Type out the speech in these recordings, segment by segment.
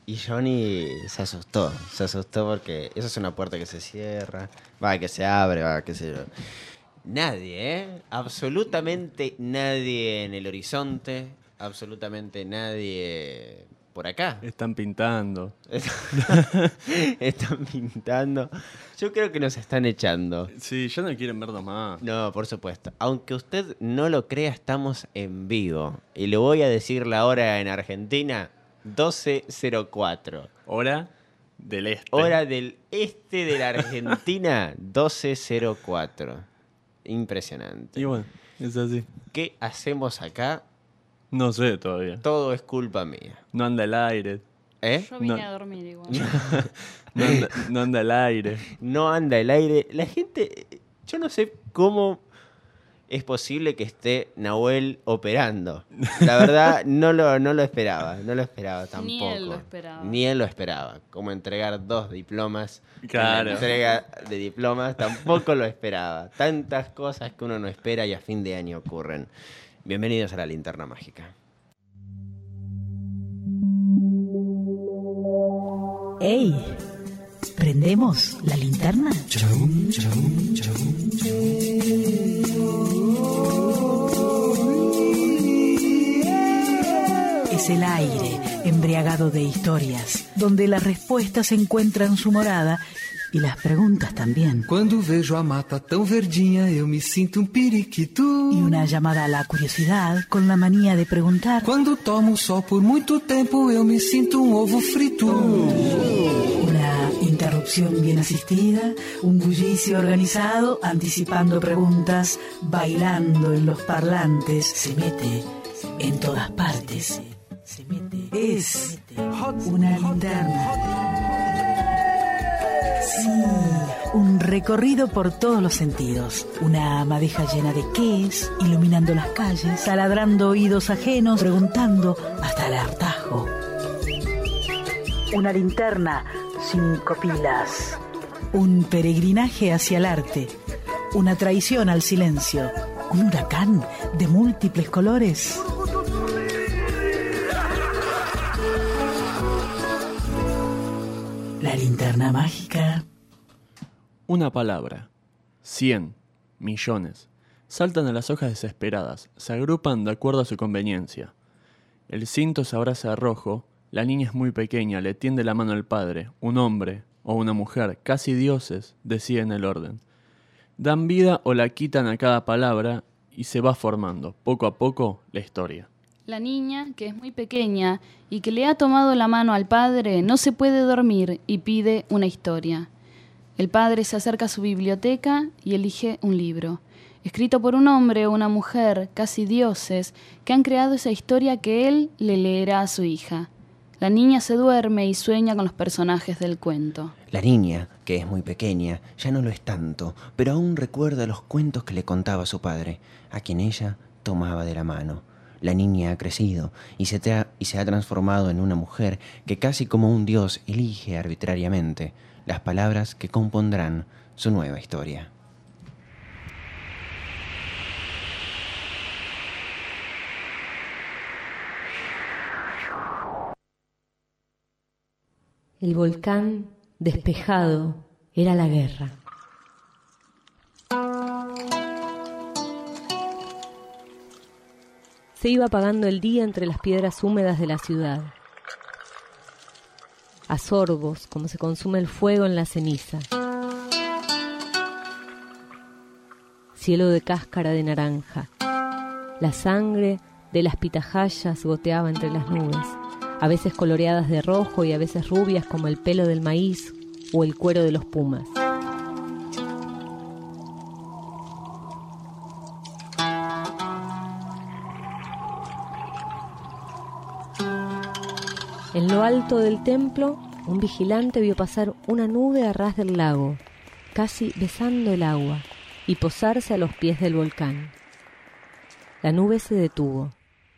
Y Johnny se asustó porque eso es una puerta que se cierra, que se abre, qué sé yo. Nadie, absolutamente nadie en el horizonte, absolutamente nadie por acá. Están pintando. Están pintando. Yo creo que nos están echando. Sí, ya no quieren vernos más. No, por supuesto. Aunque usted no lo crea, estamos en vivo. Y le voy a decir la hora en Argentina, 12:04. Hora del este. Hora del este de la Argentina, 12:04. Impresionante. Y bueno, es así. ¿Qué hacemos acá? No sé todavía. Todo es culpa mía. No anda el aire. Yo vine a dormir igual. No anda el aire. No anda el aire. La gente, yo no sé cómo es posible que esté Nahuel operando. La verdad, no lo esperaba. No lo esperaba tampoco. Ni él lo esperaba. Como entregar 2 diplomas. Claro. La entrega de diplomas tampoco lo esperaba. Tantas cosas que uno no espera y a fin de año ocurren. Bienvenidos a la Linterna Mágica. ¡Ey! ¿Prendemos la linterna? Es el aire embriagado de historias, donde las respuestas encuentran su morada y las preguntas también. Quando vejo a mata tão verdinha, eu me sinto periquito. Y una llamada a la curiosidad con la manía de preguntar. Quando tomo sol por muito tempo, eu me sinto ovo frito. Una interrupción bien asistida, un bullicio organizado, anticipando preguntas, bailando en los parlantes, se mete en todas partes. Es una linterna. Sí, un recorrido por todos los sentidos. Una madeja llena de qués, iluminando las calles, taladrando oídos ajenos, preguntando hasta el hartazgo. Una linterna, 5 pilas. Un peregrinaje hacia el arte. Una traición al silencio. Un huracán de múltiples colores. La linterna mágica. Una palabra. 100. Millones. Saltan a las hojas desesperadas. Se agrupan de acuerdo a su conveniencia. El cinto se abraza de rojo. La niña es muy pequeña. Le tiende la mano al padre. Un hombre o una mujer, casi dioses, deciden el orden. Dan vida o la quitan a cada palabra y se va formando, poco a poco, la historia. La niña, que es muy pequeña y que le ha tomado la mano al padre, no se puede dormir y pide una historia. El padre se acerca a su biblioteca y elige un libro, escrito por un hombre o una mujer, casi dioses, que han creado esa historia que él le leerá a su hija. La niña se duerme y sueña con los personajes del cuento. La niña, que es muy pequeña, ya no lo es tanto, pero aún recuerda los cuentos que le contaba su padre, a quien ella tomaba de la mano. La niña ha crecido y se ha transformado en una mujer que casi como un dios elige arbitrariamente las palabras que compondrán su nueva historia. El volcán despejado era la guerra. Se iba apagando el día entre las piedras húmedas de la ciudad. A sorbos, como se consume el fuego en la ceniza. Cielo de cáscara de naranja. La sangre de las pitahayas goteaba entre las nubes, a veces coloreadas de rojo y a veces rubias como el pelo del maíz o el cuero de los pumas. En lo alto del templo, un vigilante vio pasar una nube a ras del lago, casi besando el agua, y posarse a los pies del volcán. La nube se detuvo.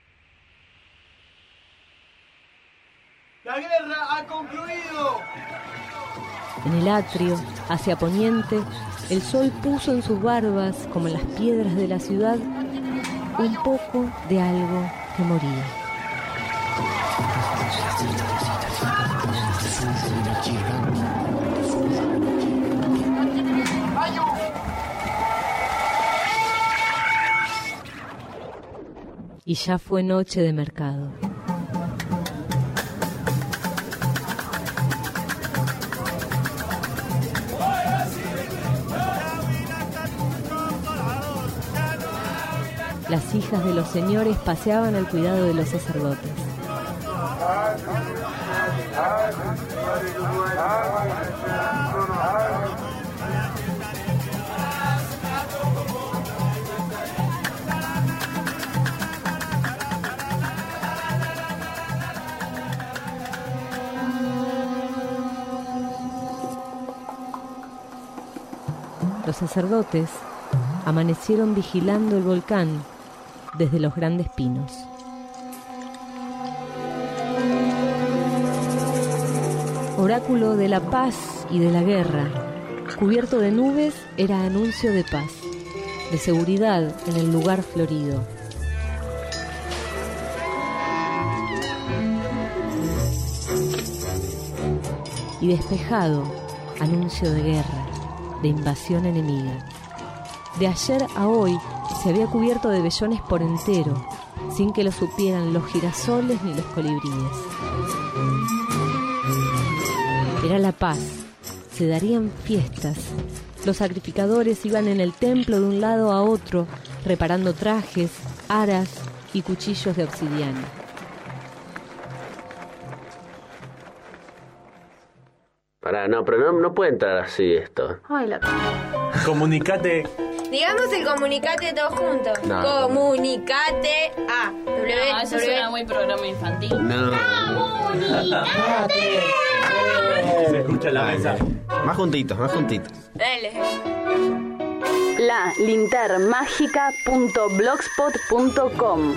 ¡La guerra ha concluido! En el atrio, hacia poniente, el sol puso en sus barbas, como en las piedras de la ciudad, un poco de algo que moría. Y ya fue noche de mercado. Las hijas de los señores paseaban al cuidado de los sacerdotes. Los sacerdotes amanecieron vigilando el volcán desde los grandes pinos. Oráculo de la paz y de la guerra, cubierto de nubes, era anuncio de paz, de seguridad en el lugar florido. Y despejado, anuncio de guerra, de invasión enemiga. De ayer a hoy se había cubierto de vellones por entero, sin que lo supieran los girasoles ni los colibríes. Era la paz, se darían fiestas. Los sacrificadores iban en el templo de un lado a otro, reparando trajes, aras y cuchillos de obsidiana. Pará, no, pero no puede entrar así esto. Ay, la... Comunicate. Digamos el comunicate todos juntos. No. Comunicate a Eso suena muy programa infantil. No. ¡Comunicate! Se escucha la mesa. Más juntitos, más juntitos. Dale. lalintermagica.blogspot.com.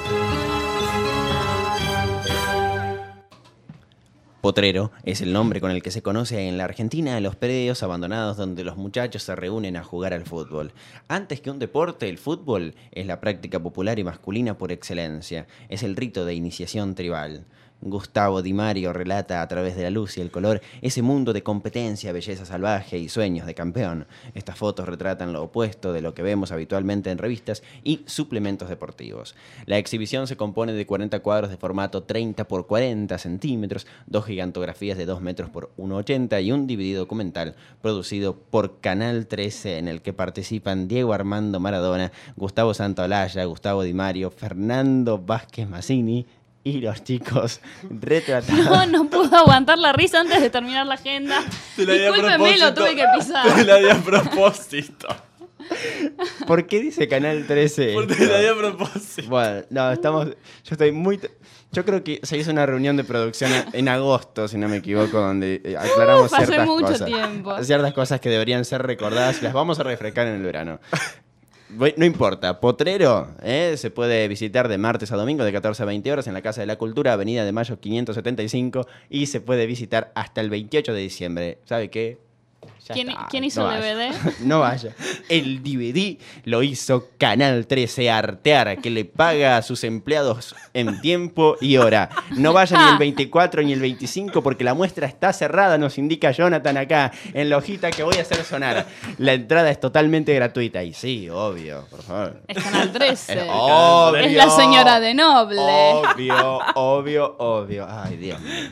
Potrero es el nombre con el que se conoce en la Argentina a los predios abandonados donde los muchachos se reúnen a jugar al fútbol. Antes que un deporte, el fútbol es la práctica popular y masculina por excelencia. Es el rito de iniciación tribal. Gustavo Di Mario relata a través de la luz y el color ese mundo de competencia, belleza salvaje y sueños de campeón. Estas fotos retratan lo opuesto de lo que vemos habitualmente en revistas y suplementos deportivos. La exhibición se compone de 40 cuadros de formato 30 por 40 centímetros, 2 gigantografías de 2 metros por 1,80 y un DVD documental producido por Canal 13 en el que participan Diego Armando Maradona, Gustavo Santaolalla, Gustavo Di Mario, Fernando Vázquez Mazzini y los chicos retratados. No puedo aguantar la risa antes de terminar la agenda. Discúlpeme, lo tuve que pisar. Te la di a propósito. ¿Por qué dice Canal 13? Porque te la di a propósito. Bueno, no, estamos... Yo creo que se hizo una reunión de producción en agosto, si no me equivoco, donde aclaramos ciertas cosas. Tiempo. Ciertas cosas que deberían ser recordadas y las vamos a refrescar en el verano. No importa, Potrero se puede visitar de martes a domingo de 14 a 20 horas en la Casa de la Cultura, Avenida de Mayo 575, y se puede visitar hasta el 28 de diciembre. ¿Sabe qué? ¿Quién hizo el DVD? No vaya. El DVD lo hizo Canal 13 Artear, que le paga a sus empleados en tiempo y hora. No vaya ni el 24 ni el 25 porque la muestra está cerrada, nos indica Jonathan acá en la hojita que voy a hacer sonar. La entrada es totalmente gratuita. Y sí, obvio, por favor. Es Canal 13. Obvio, es la señora de Noble. Obvio. Ay, Dios mío.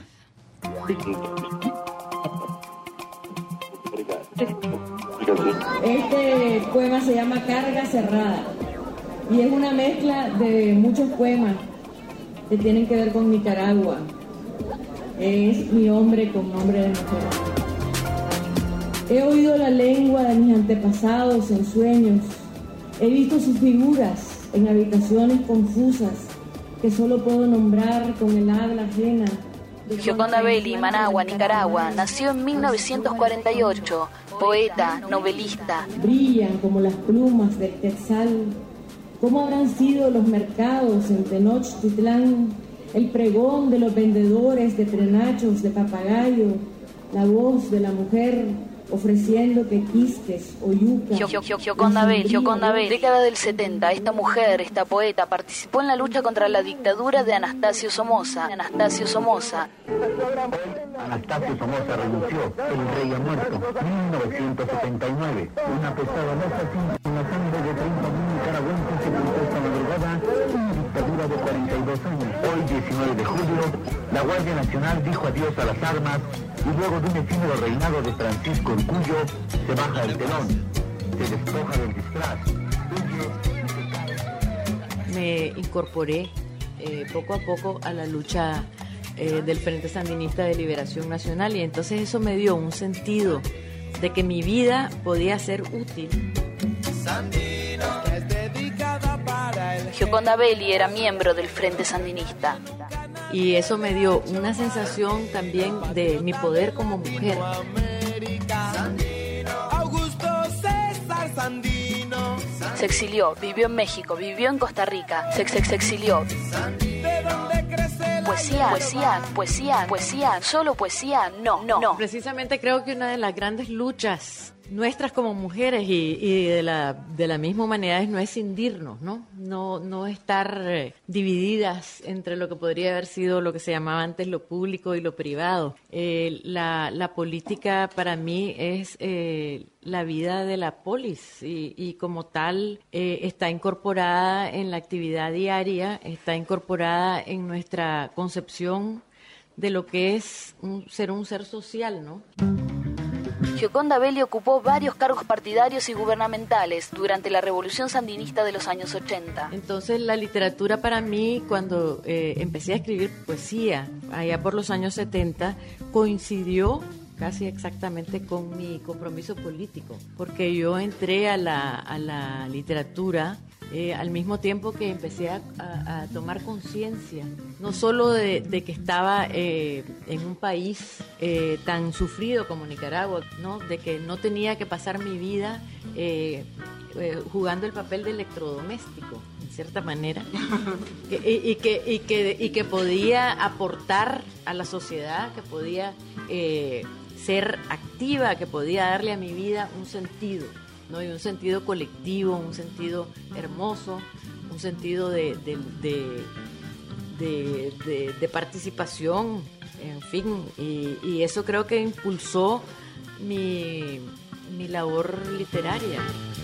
Este poema se llama Carga Cerrada y es una mezcla de muchos poemas que tienen que ver con Nicaragua. Es mi hombre con nombre de mujer. He oído la lengua de mis antepasados en sueños. He visto sus figuras en habitaciones confusas que solo puedo nombrar con el habla ajena. Gioconda Belli, Managua, Nicaragua, nació en 1948, poeta, novelista. Brillan como las plumas del quetzal. ¿Cómo habrán sido los mercados en Tenochtitlán? El pregón de los vendedores de prenachos de papagayo, la voz de la mujer ofreciendo que quisques o yuca. Gioconda Belli, década del 70, esta mujer, esta poeta, participó en la lucha contra la dictadura de Anastasio Somoza. Anastasio Somoza renunció, el rey ha muerto, 1979, una pesada mesa con la sangre de 30.000 nicaragüenses se pintó esta madrugada una dictadura de 42 años. Hoy, 19 de julio, la Guardia Nacional dijo adiós a las armas y luego de un efímero reinado de Francisco el Cuyo, se baja el telón, se despoja del disfraz, Me incorporé poco a poco a la lucha del Frente Sandinista de Liberación Nacional, y entonces eso me dio un sentido de que mi vida podía ser útil. Gioconda Belli era miembro del Frente Sandinista. Y eso me dio una sensación también de mi poder como mujer. Se exilió, vivió en México, vivió en Costa Rica, se exilió. Poesía, solo poesía, no. Precisamente creo que una de las grandes luchas nuestras como mujeres y de la misma humanidad no es cindirnos, no estar divididas entre lo que podría haber sido lo que se llamaba antes lo público y lo privado. La política para mí es la vida de la polis y como tal está incorporada en la actividad diaria, está incorporada en nuestra concepción de lo que es ser un ser social, ¿no? Gioconda Belli ocupó varios cargos partidarios y gubernamentales durante la Revolución Sandinista de los años 80. Entonces la literatura para mí, cuando empecé a escribir poesía, allá por los años 70, coincidió casi exactamente con mi compromiso político, porque yo entré a la literatura al mismo tiempo que empecé a tomar conciencia, no solo de que estaba en un país tan sufrido como Nicaragua, ¿no? De que no tenía que pasar mi vida jugando el papel de electrodoméstico, en cierta manera, y que podía aportar a la sociedad, que podía ser activa, que podía darle a mi vida un sentido, ¿no? Y un sentido colectivo, un sentido hermoso, un sentido de participación, en fin, y eso creo que impulsó mi labor literaria.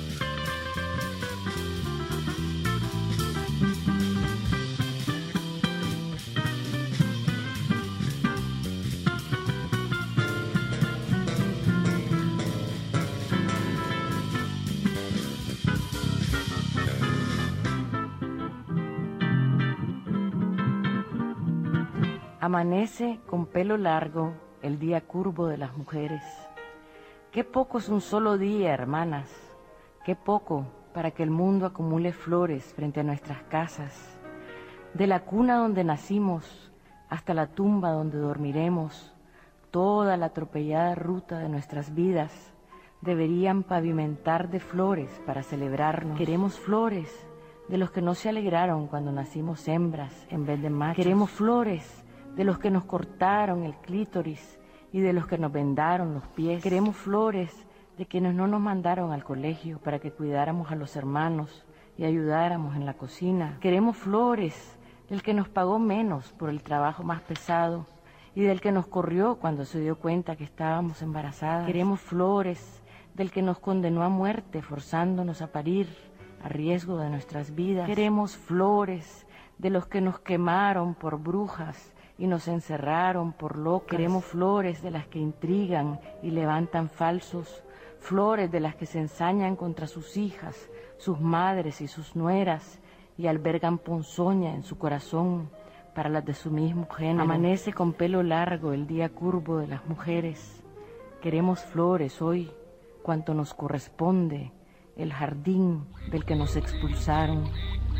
Amanece con pelo largo el día curvo de las mujeres. Qué poco es un solo día, hermanas. Qué poco para que el mundo acumule flores frente a nuestras casas. De la cuna donde nacimos hasta la tumba donde dormiremos, toda la atropellada ruta de nuestras vidas deberían pavimentar de flores para celebrarnos. Queremos flores de los que no se alegraron cuando nacimos hembras en vez de machos. Queremos flores de los que nos cortaron el clítoris y de los que nos vendaron los pies. Queremos flores de quienes no nos mandaron al colegio para que cuidáramos a los hermanos y ayudáramos en la cocina. Queremos flores del que nos pagó menos por el trabajo más pesado y del que nos corrió cuando se dio cuenta que estábamos embarazadas. Queremos flores del que nos condenó a muerte forzándonos a parir a riesgo de nuestras vidas. Queremos flores de los que nos quemaron por brujas y nos encerraron por locas. Queremos flores de las que intrigan y levantan falsos, flores de las que se ensañan contra sus hijas, sus madres y sus nueras, y albergan ponzoña en su corazón para las de su mismo género. Amanece con pelo largo el día curvo de las mujeres. Queremos flores hoy, cuanto nos corresponde, el jardín del que nos expulsaron.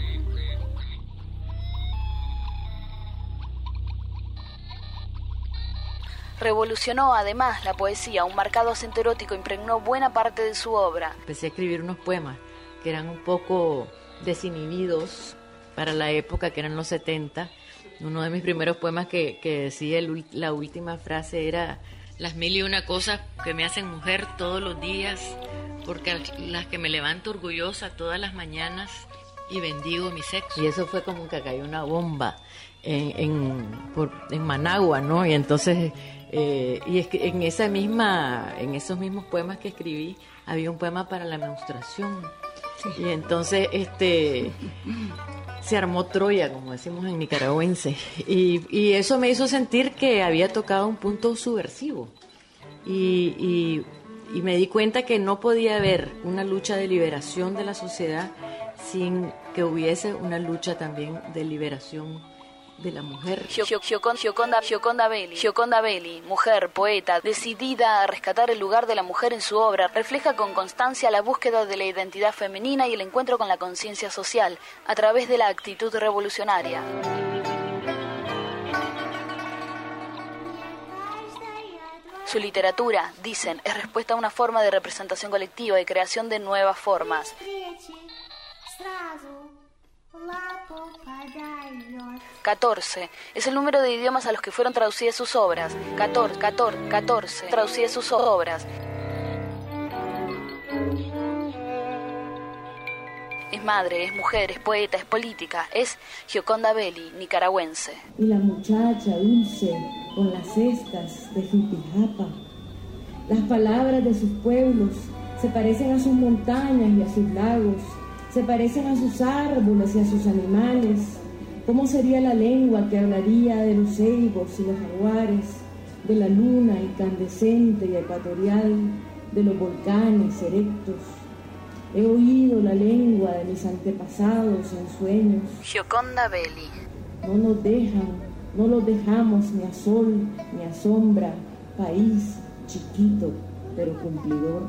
Revolucionó además la poesía, un marcado acento erótico impregnó buena parte de su obra. Empecé a escribir unos poemas que eran un poco desinhibidos para la época, que eran los 70. Uno de mis primeros poemas que decía la última frase era: las 1001 cosas que me hacen mujer todos los días, porque las que me levanto orgullosa todas las mañanas y bendigo mi sexo. Y eso fue como que cayó una bomba en Managua, ¿no? Y entonces, y es que en esos mismos poemas que escribí, había un poema para la menstruación. Sí. Y entonces, se armó Troya, como decimos en nicaragüense, y eso me hizo sentir que había tocado un punto subversivo. Y me di cuenta que no podía haber una lucha de liberación de la sociedad sin que hubiese una lucha también de liberación de la mujer. Gioconda Belli, mujer, poeta, decidida a rescatar el lugar de la mujer en su obra, refleja con constancia la búsqueda de la identidad femenina y el encuentro con la conciencia social a través de la actitud revolucionaria. Su literatura, dicen, es respuesta a una forma de representación colectiva y creación de nuevas formas. 14 es el número de idiomas a los que fueron traducidas sus obras. 14 traducidas sus obras. Es madre, es mujer, es poeta, es política. Es Gioconda Belli, nicaragüense. Y la muchacha dulce con las cestas de Jipijapa. Las palabras de sus pueblos se parecen a sus montañas y a sus lagos. Se parecen a sus árboles y a sus animales. ¿Cómo sería la lengua que hablaría de los ceibos y los jaguares, de la luna incandescente y ecuatorial, de los volcanes erectos? He oído la lengua de mis antepasados en sueños. Gioconda Belli. No los dejamos ni a sol ni a sombra, país chiquito pero cumplidor.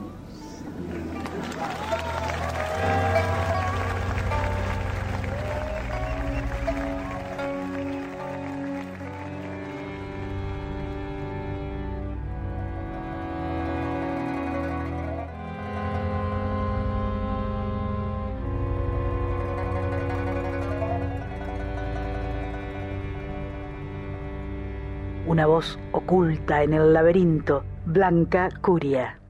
Una voz oculta en el laberinto, Blanca Curia.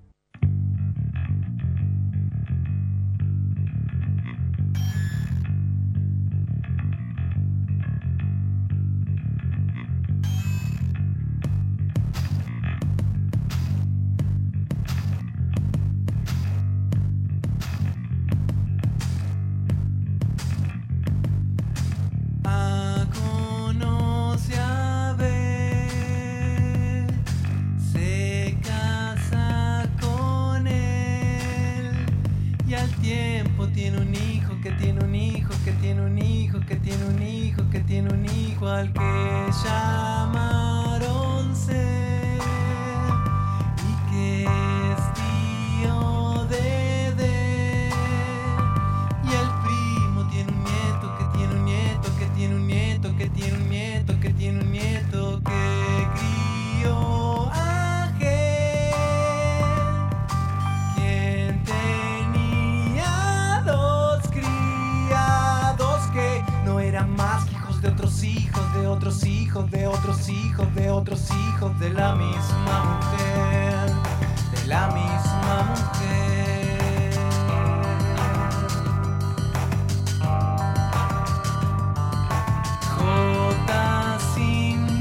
Al que llamaron ser y que es tío de y el primo tiene un nieto que tiene un nieto que tiene un nieto que tiene un nieto que tiene un nieto que crió ángel, quien tenía dos criados que no eran más que de otros hijos, de otros hijos, de otros hijos, de otros hijos, de la misma mujer, de la misma mujer. Jota sin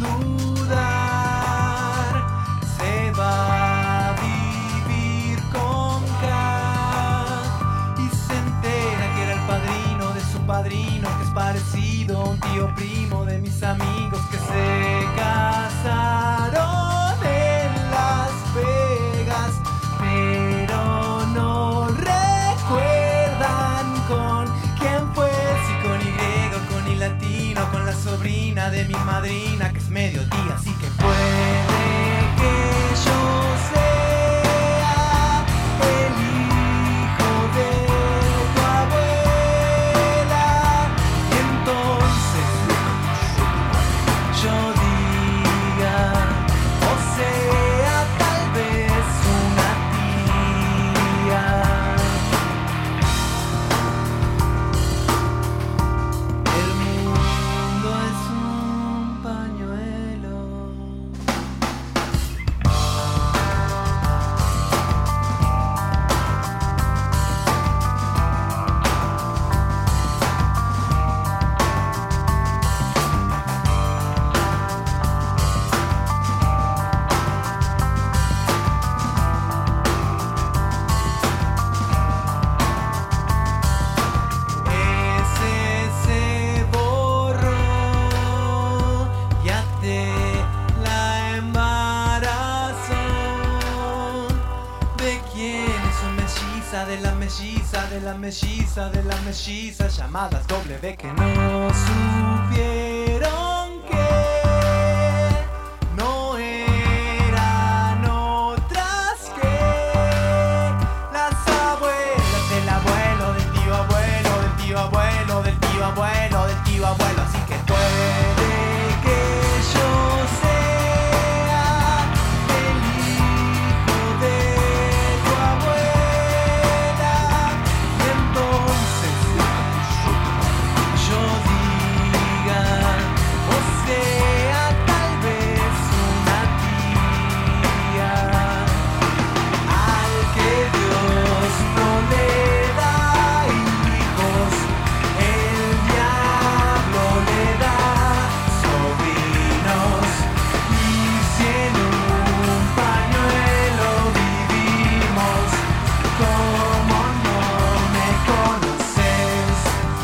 dudar se va a vivir con K y se entera que era el padrino de su padrino, que es parecido a un tío primo de mis amigos que se casaron en Las Vegas, pero no recuerdan con quién fue, si con Y o con I latino, con la sobrina de mi madrina que es mediodía, así que puede que yo sea el hijo de tu abuela y entonces yo diga, o sea, tal vez una tía. El mundo es un pañuelo mellizas llamadas W que no supieron que no eran otras que las abuelas del abuelo, del tío abuelo, del tío abuelo, del tío abuelo, del tío abuelo. Así que puede que yo sea el hijo de tu abuela y entonces yo diga, o sea, tal vez una tía al que Dios no le da hijos, el diablo le da sobrinos, y si en un pañuelo vivimos, ¿cómo no me conoces?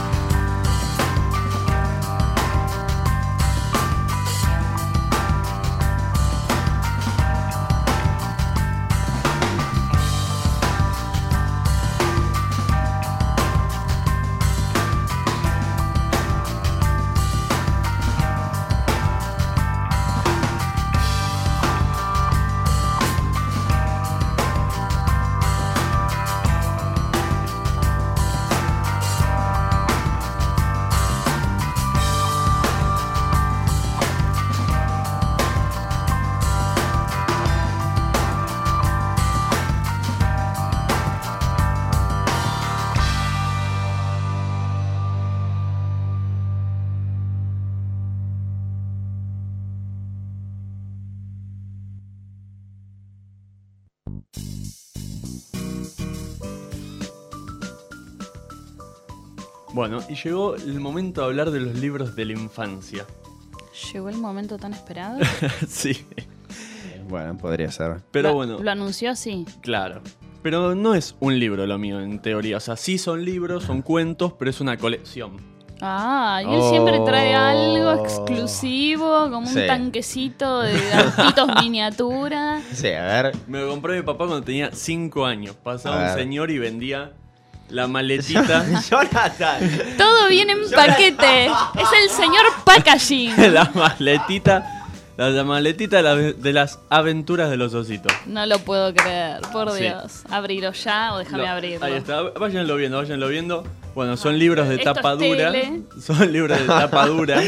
Bueno, y llegó el momento de hablar de los libros de la infancia. ¿Llegó el momento tan esperado? Sí, Bueno, podría ser. pero bueno, Lo anunció así. claro. Pero no es un libro lo mío, en teoría. O sea, sí son libros, son cuentos, pero es una colección. Ah, y él siempre trae algo exclusivo, como un Sí. tanquecito de autitos miniatura. Sí, a ver. Me lo compró mi papá cuando tenía 5 años. A Pasaba ver. un señor y vendía la maletita. Jonathan. Todo viene en paquete. Es el señor packaging. la maletita. La maletita de las aventuras de los ositos. No lo puedo creer, por Sí. Dios. Abrilo ya o déjame abrirlo. Ahí está, váyanlo viendo, váyanlo viendo. Bueno, son libros de Esto tapa es dura. tele. Son libros de tapa dura.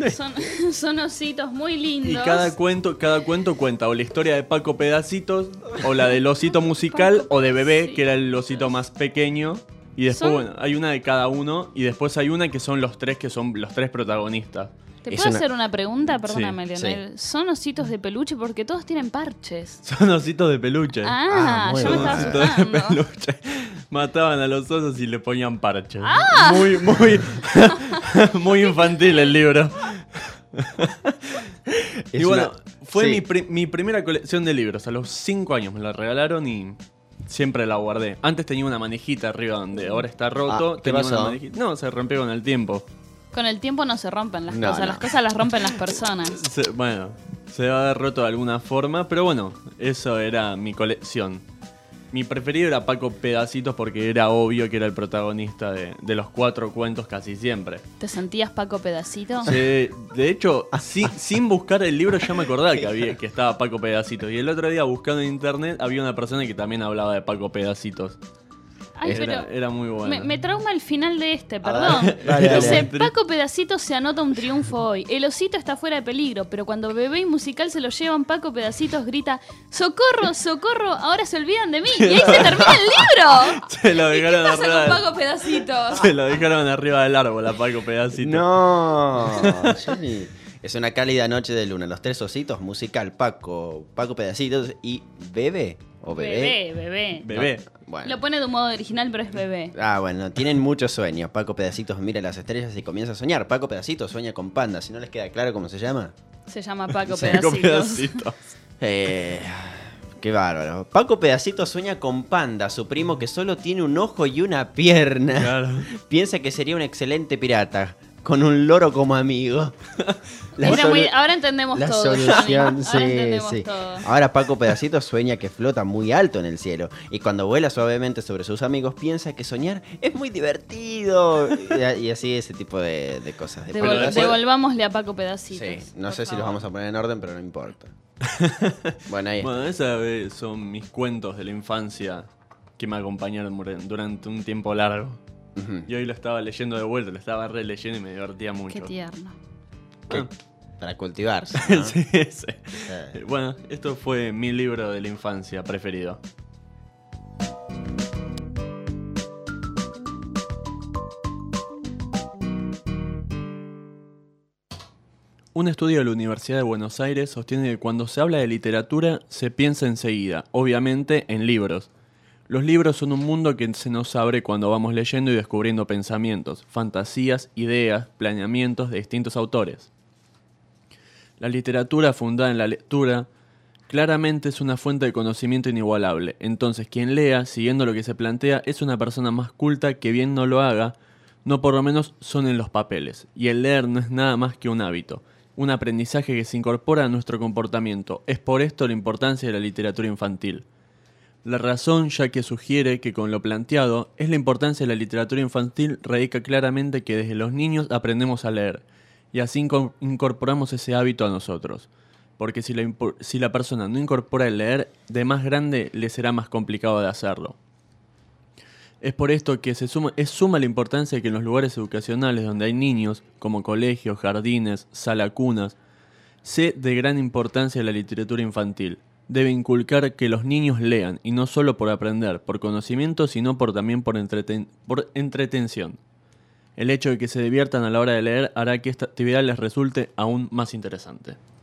Son ositos muy lindos. Y cada cuento cuenta o la historia de Paco Pedacitos, o la del osito musical, o de Bebé, que era el osito más pequeño. Y después, bueno, hay una de cada uno. Y después hay una que son los tres protagonistas. ¿Te puedo hacer una pregunta? Perdóname, Sí, Leonel. Son ositos de peluche porque todos tienen parches. Son ositos de peluche. Ah, yo me estaba Ositos de asustando. peluche. Mataban a los osos y le ponían parches. ¡Ah! Muy infantil el libro. Es Y bueno, una- fue sí. mi primera colección de libros. A los 5 años me la regalaron y siempre la guardé. Antes tenía una manejita arriba donde ahora está roto. ¿qué tenía pasó? una manejita. No, se rompió con el tiempo. Con el tiempo no se rompen las No, cosas, no. las cosas las rompen las personas. Bueno, se va a haber roto de alguna forma, pero bueno, eso era mi colección. Mi preferido era Paco Pedacitos porque era obvio que era el protagonista de los 4 cuentos casi siempre. ¿Te sentías Paco Pedacito? Sí, de hecho, sin buscar el libro ya me acordaba que estaba Paco Pedacitos. Y el otro día buscando en internet había una persona que también hablaba de Paco Pedacitos. Ay, pero Era muy bueno. me trauma el final de este, perdón. Dale, Dice, dale. Paco Pedacito se anota un triunfo hoy. El osito está fuera de peligro, pero cuando Bebé y Musical se lo llevan, Paco Pedacitos grita, ¡socorro, socorro! Ahora se olvidan de mí. Y ahí se termina el libro. Se lo ¿Y qué dejaron pasa con arriba. Paco Pedacitos? Se lo dejaron arriba del árbol a Paco Pedacitos. No, Jenny. Es una cálida noche de luna. Los tres ositos, musical, Paco Pedacitos y Bebé. ¿O Bebé? Bebé. Bueno. Lo pone de un modo original, pero es Bebé. Ah, bueno, tienen muchos sueños. Paco Pedacitos mira las estrellas y comienza a soñar. Paco Pedacitos sueña con panda. Si no les queda claro cómo se llama. Se llama Paco Paco Pedacitos. Pedacitos. Qué bárbaro. Paco Pedacitos sueña con Panda, su primo que solo tiene un ojo y una pierna. Claro. Piensa que sería un excelente pirata. con un loro como amigo. Ahora entendemos la todo. Solución, Ahora entendemos sí. todo. Ahora Paco Pedacito sueña que flota muy alto en el cielo y cuando vuela suavemente sobre sus amigos piensa que soñar es muy divertido y así ese tipo de cosas. Devolvámosle a Paco Pedacitos. Sí, no sé si los vamos a poner en orden, pero no importa. Bueno, ahí está. Bueno, esos son mis cuentos de la infancia que me acompañaron durante un tiempo largo. Y hoy lo estaba leyendo de vuelta, lo estaba releyendo y me divertía mucho. Qué tierno. Para cultivarse, ¿no? Sí. Bueno, esto fue mi libro de la infancia preferido. Un estudio de la Universidad de Buenos Aires sostiene que cuando se habla de literatura se piensa enseguida, obviamente, en libros. Los libros son un mundo que se nos abre cuando vamos leyendo y descubriendo pensamientos, fantasías, ideas, planeamientos de distintos autores. La literatura fundada en la lectura claramente es una fuente de conocimiento inigualable. Entonces quien lea, siguiendo lo que se plantea, es una persona más culta que bien no lo haga, no por lo menos son en los papeles. Y el leer no es nada más que un hábito, un aprendizaje que se incorpora a nuestro comportamiento. Es por esto la importancia de la literatura infantil. La razón, ya que sugiere que con lo planteado, es la importancia de la literatura infantil radica claramente que desde los niños aprendemos a leer, y así incorporamos ese hábito a nosotros. Porque si la persona no incorpora el leer, de más grande le será más complicado de hacerlo. Es por esto que es suma la importancia de que en los lugares educacionales donde hay niños, como colegios, jardines, salacunas, sea de gran importancia la literatura infantil. Debe inculcar que los niños lean, y no solo por aprender, por conocimiento, sino también por entretención. El hecho de que se diviertan a la hora de leer hará que esta actividad les resulte aún más interesante.